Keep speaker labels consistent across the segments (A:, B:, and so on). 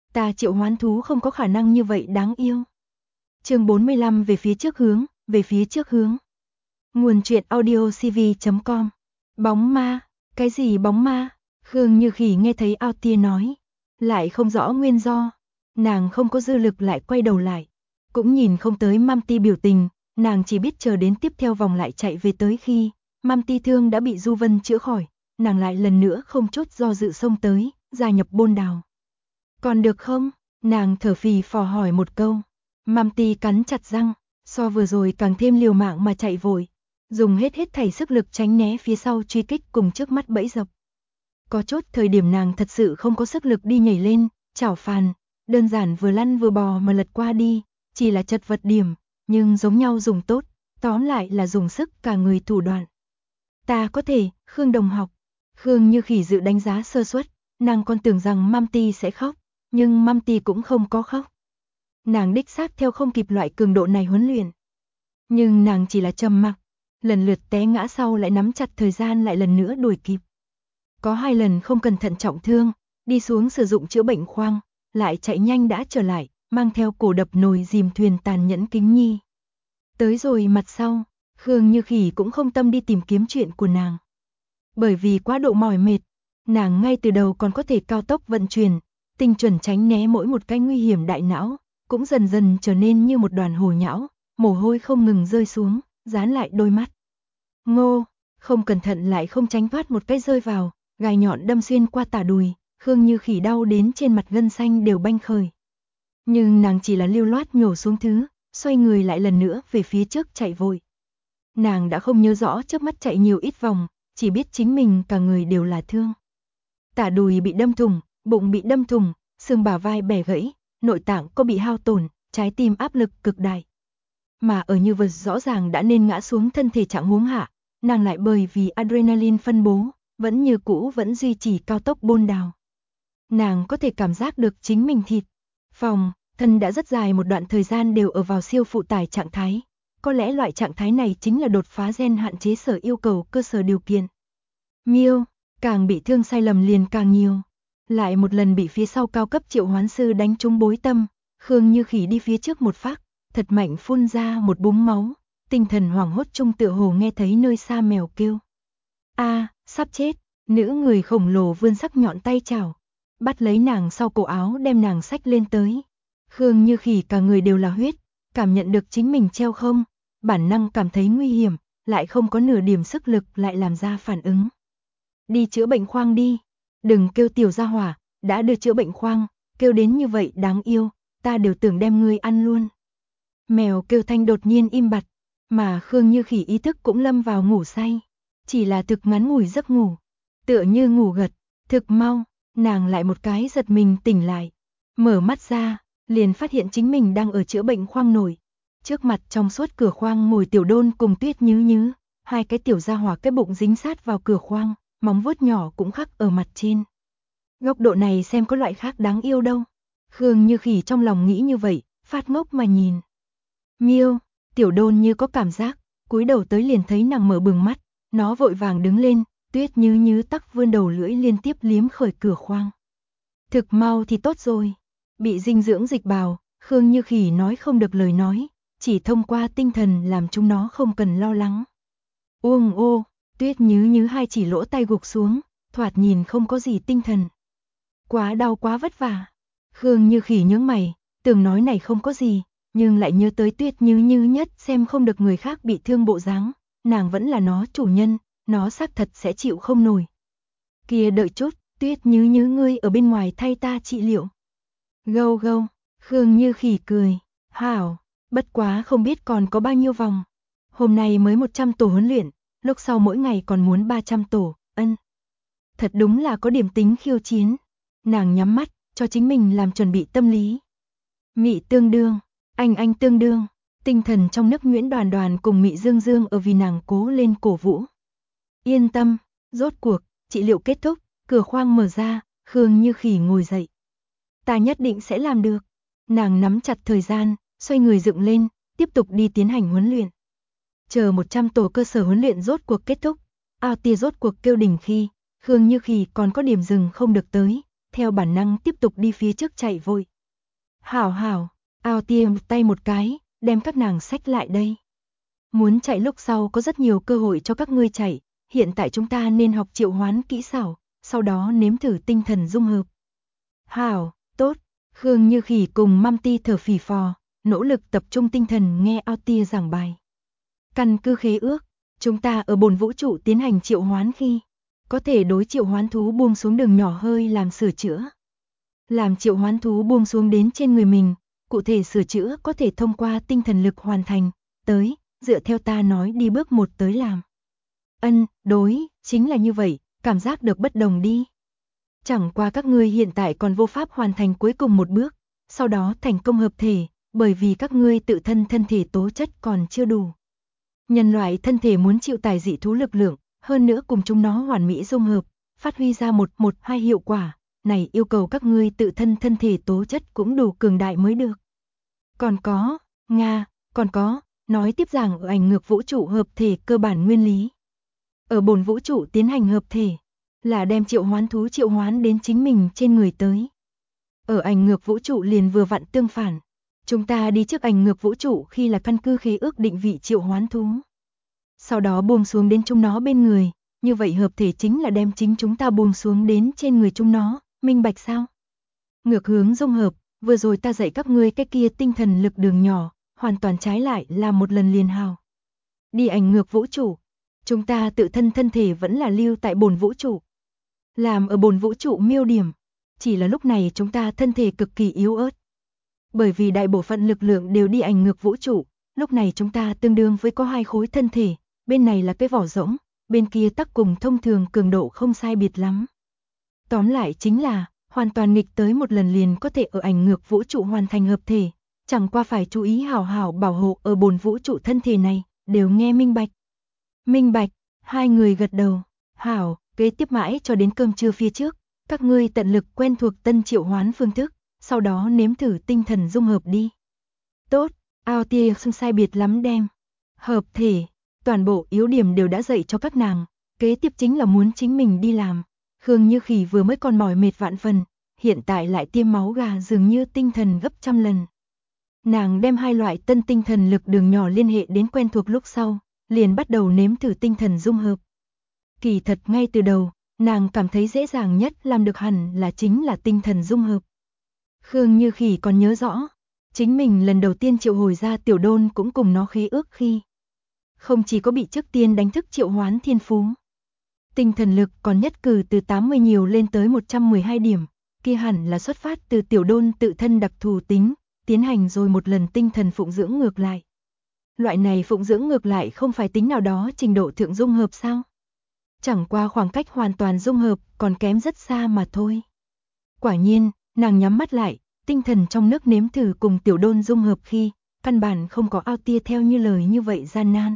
A: Ta triệu hoán thú không có khả năng như vậy đáng yêu. Chương 45 về phía trước hướng, về phía trước hướng. Nguồn truyện audio cv.com. Bóng ma, cái gì bóng ma? Khương Như Khỉ nghe thấy Ao Tia nói, lại không rõ nguyên do, nàng không có dư lực lại quay đầu lại, cũng nhìn không tới Mam Ti biểu tình, nàng chỉ biết chờ đến tiếp theo vòng lại chạy về tới khi Mam Ti thương đã bị Du Vân chữa khỏi, nàng lại lần nữa không chút do dự xông tới, gia nhập Bôn Đào. Còn được không? Nàng thở phì phò hỏi một câu. Mam Ti cắn chặt răng, so vừa rồi càng thêm liều mạng mà chạy vội, dùng hết thảy sức lực tránh né phía sau truy kích cùng trước mắt bẫy dập. Có chốt thời điểm nàng thật sự không có sức lực đi nhảy lên, chảo phàn, đơn giản vừa lăn vừa bò mà lật qua đi, chỉ là chật vật điểm, nhưng giống nhau dùng tốt, tóm lại là dùng sức cả người thủ đoạn. Ta có thể, Khương đồng học. Khương Như Khỉ dự đánh giá sơ suất, nàng còn tưởng rằng Mam Ti sẽ khóc, nhưng Mam Ti cũng không có khóc. Nàng đích xác theo không kịp loại cường độ này huấn luyện. Nhưng nàng chỉ là trầm mặc, lần lượt té ngã sau lại nắm chặt thời gian lại lần nữa đuổi kịp. Có 2 lần không cẩn thận trọng thương, đi xuống sử dụng chữa bệnh khoang, lại chạy nhanh đã trở lại, mang theo cổ đập nồi dìm thuyền tàn nhẫn kính nhi. Tới rồi mặt sau, Khương Như Khỉ cũng không tâm đi tìm kiếm chuyện của nàng. Bởi vì quá độ mỏi mệt, nàng ngay từ đầu còn có thể cao tốc vận chuyển, tinh chuẩn tránh né mỗi một cái nguy hiểm đại não, cũng dần dần trở nên như một đoàn hồ nhão, mồ hôi không ngừng rơi xuống, dán lại đôi mắt. Ngô, không cẩn thận lại không tránh thoát một cái rơi vào, gai nhọn đâm xuyên qua tả đùi, Khương Như Khỉ đau đến trên mặt gân xanh đều banh khởi. Nhưng nàng chỉ là lưu loát nhổ xuống thứ, xoay người lại lần nữa về phía trước chạy vội. Nàng đã không nhớ rõ chớp mắt chạy nhiều ít vòng, chỉ biết chính mình cả người đều là thương. Tả đùi bị đâm thủng, bụng bị đâm thủng, xương bả vai bẻ gãy, nội tạng có bị hao tổn, trái tim áp lực cực đại. Mà ở như vật rõ ràng đã nên ngã xuống thân thể trạng huống hạ, nàng lại bởi vì adrenaline phân bố, vẫn như cũ vẫn duy trì cao tốc Bôn Đào. Nàng có thể cảm giác được chính mình thịt, phòng, thân đã rất dài một đoạn thời gian đều ở vào siêu phụ tải trạng thái. Có lẽ loại trạng thái này chính là đột phá gen hạn chế sở yêu cầu cơ sở điều kiện. Miêu, càng bị thương sai lầm liền càng nhiều. Lại một lần bị phía sau cao cấp triệu hoán sư đánh trúng bối tâm, Khương Như Khỉ đi phía trước một phát, thật mạnh phun ra một búng máu, tinh thần hoảng hốt chung tựa hồ nghe thấy nơi xa mèo kêu. A, sắp chết, nữ người khổng lồ vươn sắc nhọn tay chảo, bắt lấy nàng sau cổ áo đem nàng xách lên tới. Khương Như Khỉ cả người đều là huyết, cảm nhận được chính mình treo không, bản năng cảm thấy nguy hiểm, lại không có nửa điểm sức lực lại làm ra phản ứng. Đi chữa bệnh khoang đi, đừng kêu tiểu gia hỏa, đã đưa chữa bệnh khoang, kêu đến như vậy đáng yêu, ta đều tưởng đem ngươi ăn luôn. Mèo kêu thanh đột nhiên im bặt, mà Khương Như Khỉ ý thức cũng lâm vào ngủ say, chỉ là thực ngắn ngủi giấc ngủ, tựa như ngủ gật, thực mau, nàng lại một cái giật mình tỉnh lại, mở mắt ra, liền phát hiện chính mình đang ở chữa bệnh khoang nổi. Trước mặt trong suốt cửa khoang ngồi Tiểu Đôn cùng Tuyết Nhứ Nhứ, 2 cái tiểu gia hỏa cái bụng dính sát vào cửa khoang, móng vuốt nhỏ cũng khắc ở mặt trên. Góc độ này xem có loại khác đáng yêu đâu. Khương Như Khỉ trong lòng nghĩ như vậy, phát ngốc mà nhìn. Miêu, Tiểu Đôn như có cảm giác, cúi đầu tới liền thấy nàng mở bừng mắt, nó vội vàng đứng lên, Tuyết Nhứ Nhứ tắc vươn đầu lưỡi liên tiếp liếm khởi cửa khoang. Thực mau thì tốt rồi. Bị dinh dưỡng dịch bào, Khương Như Khỉ nói không được lời nói, chỉ thông qua tinh thần làm chúng nó không cần lo lắng. Uông ô, Tuyết Nhứ Nhứ 2 chỉ lỗ tay gục xuống, thoạt nhìn không có gì tinh thần. Quá đau quá vất vả. Khương Như Khỉ nhướng mày, tưởng nói này không có gì, nhưng lại nhớ tới Tuyết Nhứ Nhứ nhất xem không được người khác bị thương bộ dáng, nàng vẫn là nó chủ nhân, nó xác thật sẽ chịu không nổi. Kia đợi chút, Tuyết Nhứ Nhứ ngươi ở bên ngoài thay ta trị liệu. Gâu gâu, Khương Như Khỉ cười, hảo, bất quá không biết còn có bao nhiêu vòng. Hôm nay mới 100 tổ huấn luyện, lúc sau mỗi ngày còn muốn 300 tổ, Thật đúng là có điểm tính khiêu chiến. Nàng nhắm mắt, cho chính mình làm chuẩn bị tâm lý. Mị tương đương, anh tương đương, tinh thần trong nấc Nguyễn Đoàn Đoàn cùng Mị Dương Dương ở vì nàng cố lên cổ vũ. Yên tâm, rốt cuộc, trị liệu kết thúc, cửa khoang mở ra, Khương Như Khỉ ngồi dậy. Ta nhất định sẽ làm được. Nàng nắm chặt thời gian, xoay người dựng lên, tiếp tục đi tiến hành huấn luyện. Chờ 100 tổ cơ sở huấn luyện rốt cuộc kết thúc, Ao Tia rốt cuộc kêu đỉnh khi, Khương Như Khỉ còn có điểm dừng không được tới, theo bản năng tiếp tục đi phía trước chạy vội. Hảo hảo, Ao Tia tay một cái, đem các nàng xách lại đây. Muốn chạy lúc sau có rất nhiều cơ hội cho các ngươi chạy, hiện tại chúng ta nên học triệu hoán kỹ xảo, sau đó nếm thử tinh thần dung hợp. Hảo, tốt, Khương Như Khỉ cùng Măm Ti thở phì phò, nỗ lực tập trung tinh thần nghe Ao Tia giảng bài. Căn cứ khế ước, chúng ta ở bồn vũ trụ tiến hành triệu hoán khi, có thể đối triệu hoán thú buông xuống đường nhỏ hơi làm sửa chữa. Làm triệu hoán thú buông xuống đến trên người mình, cụ thể sửa chữa có thể thông qua tinh thần lực hoàn thành, tới, dựa theo ta nói đi bước một tới làm. Đối, chính là như vậy, cảm giác được bất đồng đi. Chẳng qua các ngươi hiện tại còn vô pháp hoàn thành cuối cùng một bước, sau đó thành công hợp thể, bởi vì các ngươi tự thân thân thể tố chất còn chưa đủ. Nhân loại thân thể muốn chịu tải dị thú lực lượng, hơn nữa cùng chúng nó hoàn mỹ dung hợp, phát huy ra 1-1-2 hiệu quả, này yêu cầu các ngươi tự thân thân thể tố chất cũng đủ cường đại mới được. Còn có, nói tiếp rằng ở ảnh ngược vũ trụ hợp thể cơ bản nguyên lý. Ở bồn vũ trụ tiến hành hợp thể, là đem triệu hoán thú triệu hoán đến chính mình trên người tới. Ở ảnh ngược vũ trụ liền vừa vặn tương phản. Chúng ta đi trước ảnh ngược vũ trụ khi là căn cứ khế ước định vị triệu hoán thú. Sau đó buông xuống đến chúng nó bên người, như vậy hợp thể chính là đem chính chúng ta buông xuống đến trên người chúng nó, minh bạch sao? Ngược hướng dung hợp, vừa rồi ta dạy các ngươi cái kia tinh thần lực đường nhỏ, hoàn toàn trái lại là một lần liền hào. Đi ảnh ngược vũ trụ, chúng ta tự thân thân thể vẫn là lưu tại bồn vũ trụ. Làm ở bồn vũ trụ miêu điểm, chỉ là lúc này chúng ta thân thể cực kỳ yếu ớt. Bởi vì đại bộ phận lực lượng đều đi ảnh ngược vũ trụ, lúc này chúng ta tương đương với có 2 khối thân thể, bên này là cái vỏ rỗng, bên kia tắc cùng thông thường cường độ không sai biệt lắm. Tóm lại chính là, hoàn toàn nghịch tới một lần liền có thể ở ảnh ngược vũ trụ hoàn thành hợp thể, chẳng qua phải chú ý hảo hảo bảo hộ ở bồn vũ trụ thân thể này, đều nghe minh bạch. Minh bạch, hai người gật đầu, hảo, kế tiếp mãi cho đến cơm trưa phía trước, các ngươi tận lực quen thuộc tân triệu hoán phương thức, sau đó nếm thử tinh thần dung hợp đi. Tốt, Ao Tia không sai biệt lắm đem. Hợp thể, toàn bộ yếu điểm đều đã dạy cho các nàng, kế tiếp chính là muốn chính mình đi làm. Khương Như Khỉ vừa mới còn mỏi mệt vạn phần, hiện tại lại tiêm máu gà dường như tinh thần gấp trăm lần. Nàng đem 2 loại tân tinh thần lực đường nhỏ liên hệ đến quen thuộc lúc sau, liền bắt đầu nếm thử tinh thần dung hợp. Kỳ thật ngay từ đầu, nàng cảm thấy dễ dàng nhất làm được hẳn là chính là tinh thần dung hợp. Khương Như Khỉ còn nhớ rõ, chính mình lần đầu tiên triệu hồi ra Tiểu Đôn cũng cùng nó khế ước khi. Không chỉ có bị trước tiên đánh thức triệu hoán thiên phú. Tinh thần lực còn nhất cử từ 80 nhiều lên tới 112 điểm, kia hẳn là xuất phát từ Tiểu Đôn tự thân đặc thù tính, tiến hành rồi một lần tinh thần phụng dưỡng ngược lại. Loại này phụng dưỡng ngược lại không phải tính nào đó trình độ thượng dung hợp sao? Chẳng qua khoảng cách hoàn toàn dung hợp còn kém rất xa mà thôi. Quả nhiên, nàng nhắm mắt lại, tinh thần trong nước nếm thử cùng Tiểu Đôn dung hợp khi, căn bản không có Ao Tia theo như lời như vậy gian nan.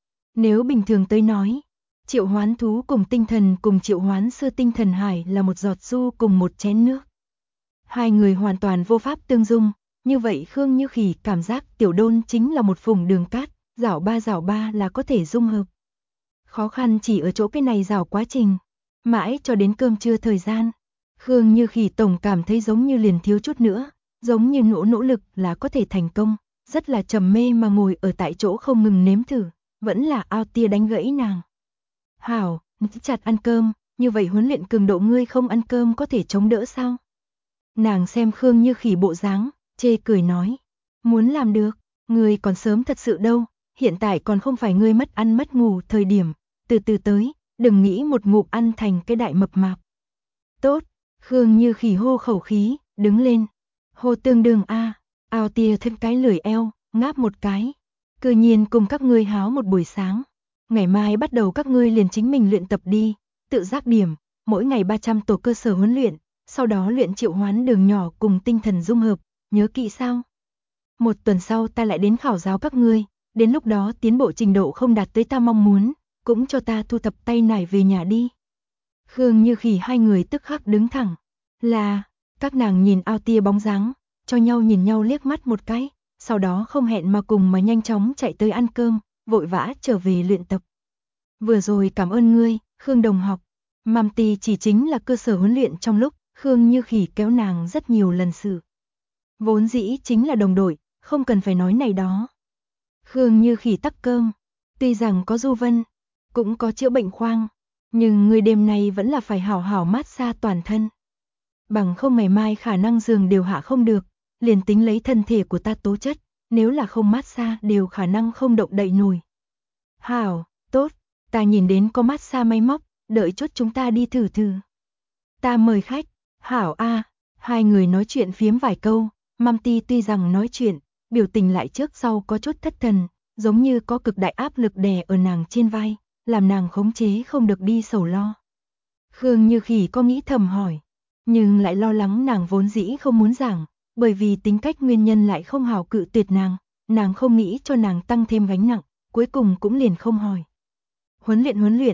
A: Nếu bình thường tới nói, triệu hoán thú cùng triệu hoán sư tinh thần hải là một giọt du cùng một chén nước. Hai người hoàn toàn vô pháp tương dung, như vậy Khương Như Khỉ cảm giác Tiểu Đôn chính là một phùng đường cát, rảo ba là có thể dung hợp. Khó khăn chỉ ở chỗ cái này rảo quá trình, mãi cho đến cơm trưa thời gian. Khương Như Khỉ tổng cảm thấy giống như liền thiếu chút nữa, giống như nỗ lực là có thể thành công, rất là trầm mê mà ngồi ở tại chỗ không ngừng nếm thử, vẫn là Ao Tia đánh gãy nàng. Hảo, chặt ăn cơm, như vậy huấn luyện cường độ ngươi không ăn cơm có thể chống đỡ sao? Nàng xem Khương Như Khỉ bộ dáng, chê cười nói, muốn làm được, ngươi còn sớm thật sự đâu, hiện tại còn không phải ngươi mất ăn mất ngủ thời điểm, từ từ tới, đừng nghĩ một ngụm ăn thành cái đại mập mạp. Tốt, Khương Như Khỉ hô khẩu khí, đứng lên, hô tương đương a. Ao Tia thêm cái lười eo, ngáp một cái, cư nhiên cùng các ngươi háo một buổi sáng. Ngày mai bắt đầu các ngươi liền chính mình luyện tập đi, tự giác điểm, mỗi ngày 300 tổ cơ sở huấn luyện, sau đó luyện triệu hoán đường nhỏ cùng tinh thần dung hợp, nhớ kỹ sao? 1 tuần sau ta lại đến khảo giáo các ngươi, đến lúc đó tiến bộ trình độ không đạt tới ta mong muốn, cũng cho ta thu thập tay nải về nhà đi. Khương Như Khỉ hai người tức khắc đứng thẳng, là, các nàng nhìn Ao Tia bóng dáng, cho nhau nhìn nhau liếc mắt một cái, sau đó không hẹn mà cùng mà nhanh chóng chạy tới ăn cơm, vội vã trở về luyện tập. Vừa rồi cảm ơn ngươi, Khương đồng học. Măm Ti chỉ chính là cơ sở huấn luyện trong lúc, Khương Như Khỉ kéo nàng rất nhiều lần sự. Vốn dĩ chính là đồng đội, không cần phải nói này đó. Khương Như Khỉ tắc cơm, tuy rằng có Du Vân, cũng có chữa bệnh khoang, nhưng người đêm nay vẫn là phải hảo hảo mát xa toàn thân. Bằng không ngày mai khả năng giường đều hạ không được, liền tính lấy thân thể của ta tố chất, nếu là không mát xa đều khả năng không động đậy nổi. Hảo, tốt, ta nhìn đến có mát xa máy móc, đợi chút chúng ta đi thử thử. Ta mời khách, hảo a, hai người nói chuyện phiếm vài câu, Măm Ti tuy rằng nói chuyện, biểu tình lại trước sau có chút thất thần, giống như có cực đại áp lực đè ở nàng trên vai, làm nàng khống chế không được đi sầu lo. Khương Như Khỉ có nghĩ thầm hỏi, nhưng lại lo lắng nàng vốn dĩ không muốn giảng, bởi vì tính cách nguyên nhân lại không hảo cự tuyệt nàng không nghĩ cho nàng tăng thêm gánh nặng, cuối cùng cũng liền không hỏi. Huấn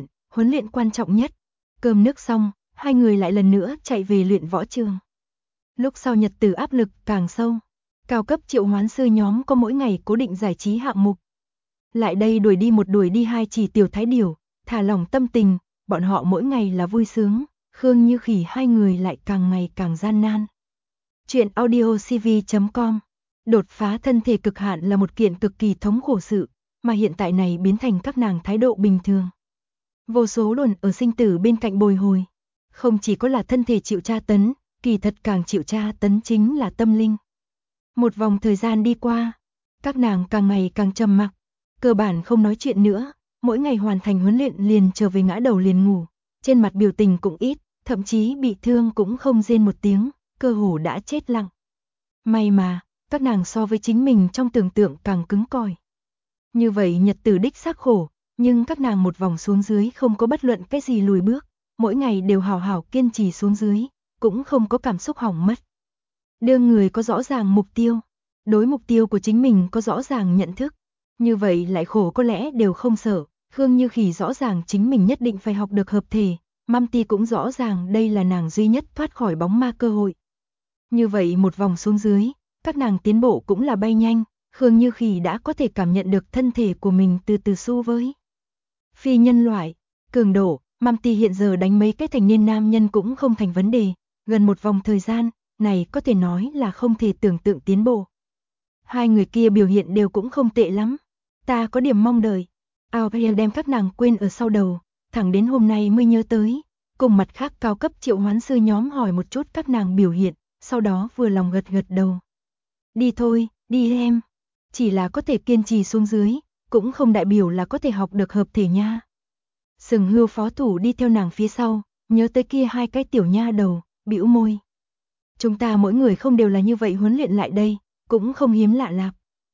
A: luyện quan trọng nhất. Cơm nước xong, hai người lại lần nữa chạy về luyện võ trường. Lúc sau nhật tử áp lực càng sâu, cao cấp triệu hoán sư nhóm có mỗi ngày cố định giải trí hạng mục. Lại đây đuổi đi hai chỉ tiểu thái điểu, thả lỏng tâm tình, bọn họ mỗi ngày là vui sướng, Khương Như Khỉ hai người lại càng ngày càng gian nan. Chuyện audiocv.com. Đột phá thân thể cực hạn là một kiện cực kỳ thống khổ sự, mà hiện tại này biến thành các nàng thái độ bình thường. Vô số luân ở sinh tử bên cạnh bồi hồi, không chỉ có là thân thể chịu tra tấn, kỳ thật càng chịu tra tấn chính là tâm linh. Một vòng thời gian đi qua, các nàng càng ngày càng trầm mặc, cơ bản không nói chuyện nữa, mỗi ngày hoàn thành huấn luyện liền trở về ngã đầu liền ngủ, trên mặt biểu tình cũng ít, thậm chí bị thương cũng không rên một tiếng, cơ hồ đã chết lặng. May mà, các nàng so với chính mình trong tưởng tượng càng cứng cỏi. Như vậy nhật tử đích xác khổ, nhưng các nàng một vòng xuống dưới không có bất luận cái gì lùi bước, mỗi ngày đều hào hảo kiên trì xuống dưới, cũng không có cảm xúc hỏng mất. Đương người có rõ ràng mục tiêu, đối mục tiêu của chính mình có rõ ràng nhận thức, như vậy lại khổ có lẽ đều không sợ. Khương Như Khỉ rõ ràng chính mình nhất định phải học được hợp thể, Măm Ti cũng rõ ràng đây là nàng duy nhất thoát khỏi bóng ma cơ hội. Như vậy một vòng xuống dưới, các nàng tiến bộ cũng là bay nhanh, Khương Như Khỉ đã có thể cảm nhận được thân thể của mình từ từ xu với phi nhân loại, cường độ, Măm Ti hiện giờ đánh mấy cái thành niên nam nhân cũng không thành vấn đề, gần một vòng thời gian, này có thể nói là không thể tưởng tượng tiến bộ. Hai người kia biểu hiện đều cũng không tệ lắm, ta có điểm mong đợi. Aopai đem các nàng quên ở sau đầu, thẳng đến hôm nay mới nhớ tới, cùng mặt khác cao cấp triệu hoán sư nhóm hỏi một chút các nàng biểu hiện, sau đó vừa lòng gật gật đầu. Đi thôi, đi em. Chỉ là có thể kiên trì xuống dưới, cũng không đại biểu là có thể học được hợp thể nha. Sừng Hưu phó thủ đi theo nàng phía sau, nhớ tới kia hai cái tiểu nha đầu, bĩu môi. Chúng ta mỗi người không đều là như vậy huấn luyện lại đây, cũng không hiếm lạ lạp.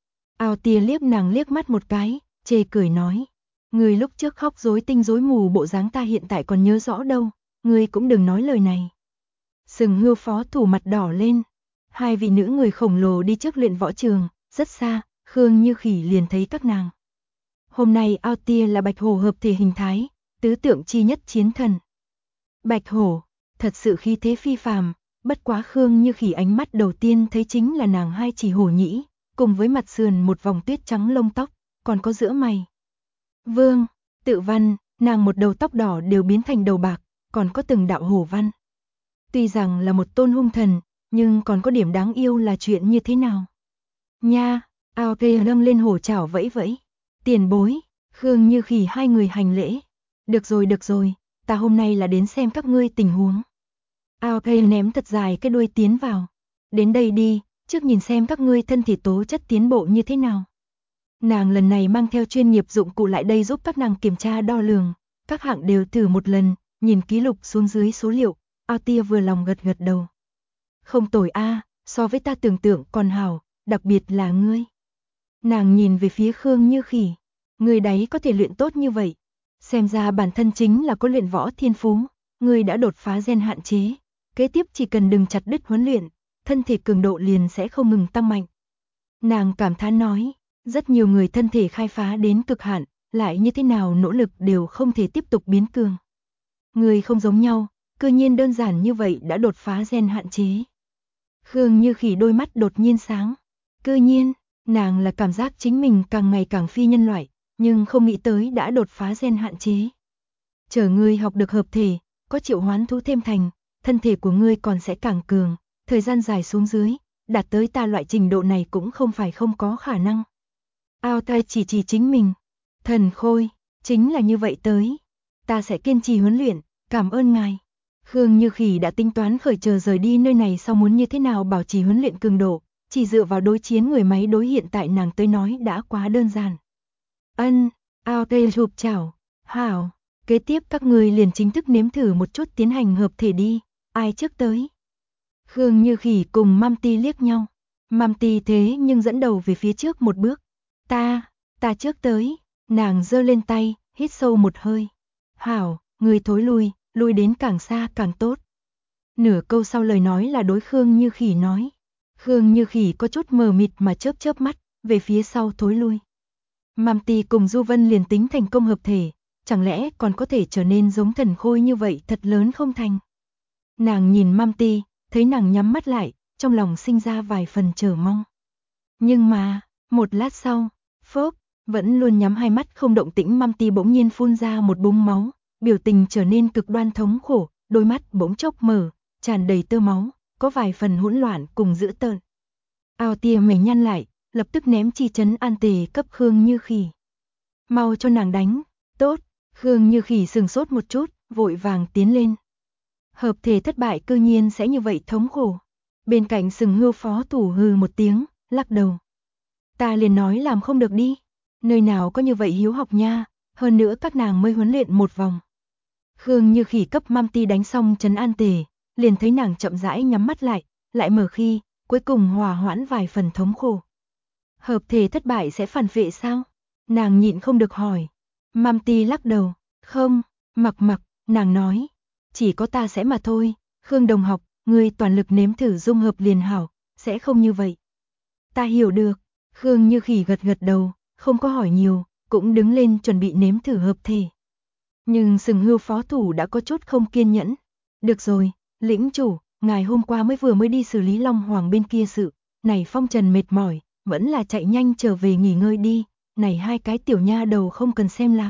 A: Ao Tia liếc nàng liếc mắt một cái, chê cười nói. Người lúc trước khóc rối tinh rối mù bộ dáng ta hiện tại còn nhớ rõ đâu, người cũng đừng nói lời này. Sừng Hưu phó thủ mặt đỏ lên. Hai vị nữ người khổng lồ đi trước luyện võ trường, rất xa, Khương Như Khỉ liền thấy các nàng. Hôm nay Ao Tia là bạch hổ hợp thể hình thái, tứ tượng chi nhất chiến thần. Bạch hổ, thật sự khí thế phi phàm, bất quá Khương Như Khỉ ánh mắt đầu tiên thấy chính là nàng hai chỉ hổ nhĩ, cùng với mặt sườn một vòng tuyết trắng lông tóc, còn có giữa mày. Vương, tự văn, nàng một đầu tóc đỏ đều biến thành đầu bạc, còn có từng đạo hổ văn. Tuy rằng là một tôn hung thần, nhưng còn có điểm đáng yêu là chuyện như thế nào? Nha, Ao Kê nâng lên hổ chảo vẫy vẫy. Tiền bối, Khương Như Khỉ hai người hành lễ. Được rồi, ta hôm nay là đến xem các ngươi tình huống. Ao Kê ném thật dài cái đuôi tiến vào. Đến đây đi, trước nhìn xem các ngươi thân thể tố chất tiến bộ như thế nào. Nàng lần này mang theo chuyên nghiệp dụng cụ lại đây giúp các nàng kiểm tra đo lường, các hạng đều thử một lần, nhìn ký lục xuống dưới số liệu, Ao Tia vừa lòng gật gật đầu. Không tồi a, so với ta tưởng tượng còn hảo, đặc biệt là ngươi. Nàng nhìn về phía Khương Như Khỉ, ngươi đấy có thể luyện tốt như vậy, xem ra bản thân chính là có luyện võ thiên phú, ngươi đã đột phá gen hạn chế, kế tiếp chỉ cần đừng chặt đứt huấn luyện, thân thể cường độ liền sẽ không ngừng tăng mạnh. Nàng cảm thán nói, rất nhiều người thân thể khai phá đến cực hạn, lại như thế nào nỗ lực đều không thể tiếp tục biến cường. Người không giống nhau, cư nhiên đơn giản như vậy đã đột phá gen hạn chế. Khương Như Khỉ đôi mắt đột nhiên sáng, cư nhiên, nàng là cảm giác chính mình càng ngày càng phi nhân loại, nhưng không nghĩ tới đã đột phá gen hạn chế. Chờ ngươi học được hợp thể, có triệu hoán thú thêm thành, thân thể của ngươi còn sẽ càng cường, thời gian dài xuống dưới, đạt tới ta loại trình độ này cũng không phải không có khả năng. Ao Tai chỉ chính mình, Thần Khôi, chính là như vậy tới. Ta sẽ kiên trì huấn luyện, cảm ơn ngài. Khương Như Khỉ đã tính toán khởi chờ rời đi nơi này sau muốn như thế nào bảo trì huấn luyện cường độ, chỉ dựa vào đối chiến người máy đối hiện tại nàng tới nói đã quá đơn giản. Ao Tai chụp chảo, hảo, kế tiếp các người liền chính thức nếm thử một chút tiến hành hợp thể đi, ai trước tới. Khương Như Khỉ cùng Mamti liếc nhau, Mamti thế nhưng dẫn đầu về phía trước một bước. Ta trước tới, nàng giơ lên tay, hít sâu một hơi. Hảo, người thối lui đến càng xa càng tốt. Nửa câu sau lời nói là đối Khương Như Khỉ nói. Khương Như Khỉ có chút mờ mịt mà chớp mắt, về phía sau thối lui. Mamti cùng Du Vân liền tính thành công hợp thể, chẳng lẽ còn có thể trở nên giống Thần Khôi như vậy thật lớn không thành. Nàng nhìn Mamti, thấy nàng nhắm mắt lại, trong lòng sinh ra vài phần chờ mong. Nhưng mà, một lát sau, phốc, vẫn luôn nhắm hai mắt không động tĩnh Mamti bỗng nhiên phun ra một búng máu, biểu tình trở nên cực đoan thống khổ, đôi mắt bỗng chốc mở, tràn đầy tơ máu, có vài phần hỗn loạn cùng dữ tợn. Ao tia mày nhăn lại, lập tức ném chi chấn an tề cấp Khương Như Khỉ. Mau cho nàng đánh, tốt, Khương Như Khỉ sừng sốt một chút, vội vàng tiến lên. Hợp thể thất bại cư nhiên sẽ như vậy thống khổ. Bên cạnh Sừng Hưu phó thủ hừ một tiếng, lắc đầu. Ta liền nói làm không được đi, nơi nào có như vậy hiếu học nha, hơn nữa các nàng mới huấn luyện một vòng. Khương Như Khỉ cấp Mamti đánh xong trấn an tề, liền thấy nàng chậm rãi nhắm mắt lại mở khi, cuối cùng hòa hoãn vài phần thống khổ. Hợp thể thất bại sẽ phản vệ sao? Nàng nhịn không được hỏi. Mamti lắc đầu, không, mặc, nàng nói, chỉ có ta sẽ mà thôi, Khương đồng học, ngươi toàn lực nếm thử dung hợp liền hảo, sẽ không như vậy. Ta hiểu được, Khương Như Khỉ gật đầu, không có hỏi nhiều, cũng đứng lên chuẩn bị nếm thử hợp thể. Nhưng Sừng Hưu phó thủ đã có chút không kiên nhẫn. Được rồi, lĩnh chủ, ngài hôm qua vừa mới đi xử lý Long Hoàng bên kia sự, này phong trần mệt mỏi, vẫn là chạy nhanh trở về nghỉ ngơi đi, này hai cái tiểu nha đầu không cần xem lạc.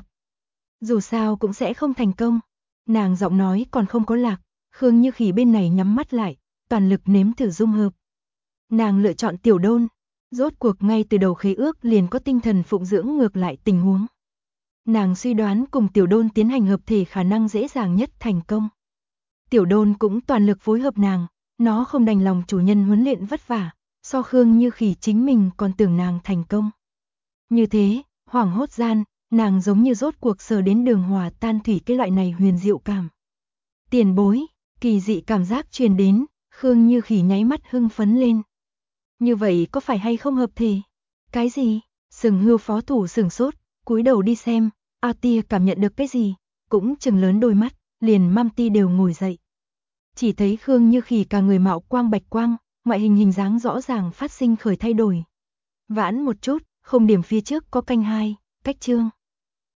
A: Dù sao cũng sẽ không thành công. Nàng giọng nói còn không có lạc, Khương Như Khỉ bên này nhắm mắt lại, toàn lực nếm thử dung hợp. Nàng lựa chọn Tiểu Đôn, rốt cuộc ngay từ đầu khế ước liền có tinh thần phụng dưỡng ngược lại tình huống. Nàng suy đoán cùng Tiểu Đôn tiến hành hợp thể khả năng dễ dàng nhất thành công. Tiểu Đôn cũng toàn lực phối hợp nàng, nó không đành lòng chủ nhân huấn luyện vất vả, so Khương Như Khỉ chính mình còn tưởng nàng thành công. Như thế, hoảng hốt gian, nàng giống như rốt cuộc sờ đến đường hòa tan thủy cái loại này huyền diệu cảm. Tiền bối, kỳ dị cảm giác truyền đến, Khương Như Khỉ nháy mắt hưng phấn lên. Như vậy có phải hay không hợp thể? Cái gì? Sừng Hưu phó thủ sửng sốt, cúi đầu đi xem, A Tia cảm nhận được cái gì? Cũng trừng lớn đôi mắt, liền Mamti đều ngồi dậy. Chỉ thấy Khương Như Khỉ cả người mạo quang bạch quang, ngoại hình dáng rõ ràng phát sinh khởi thay đổi. Vãn một chút, không điểm phía trước có canh hai, cách chương.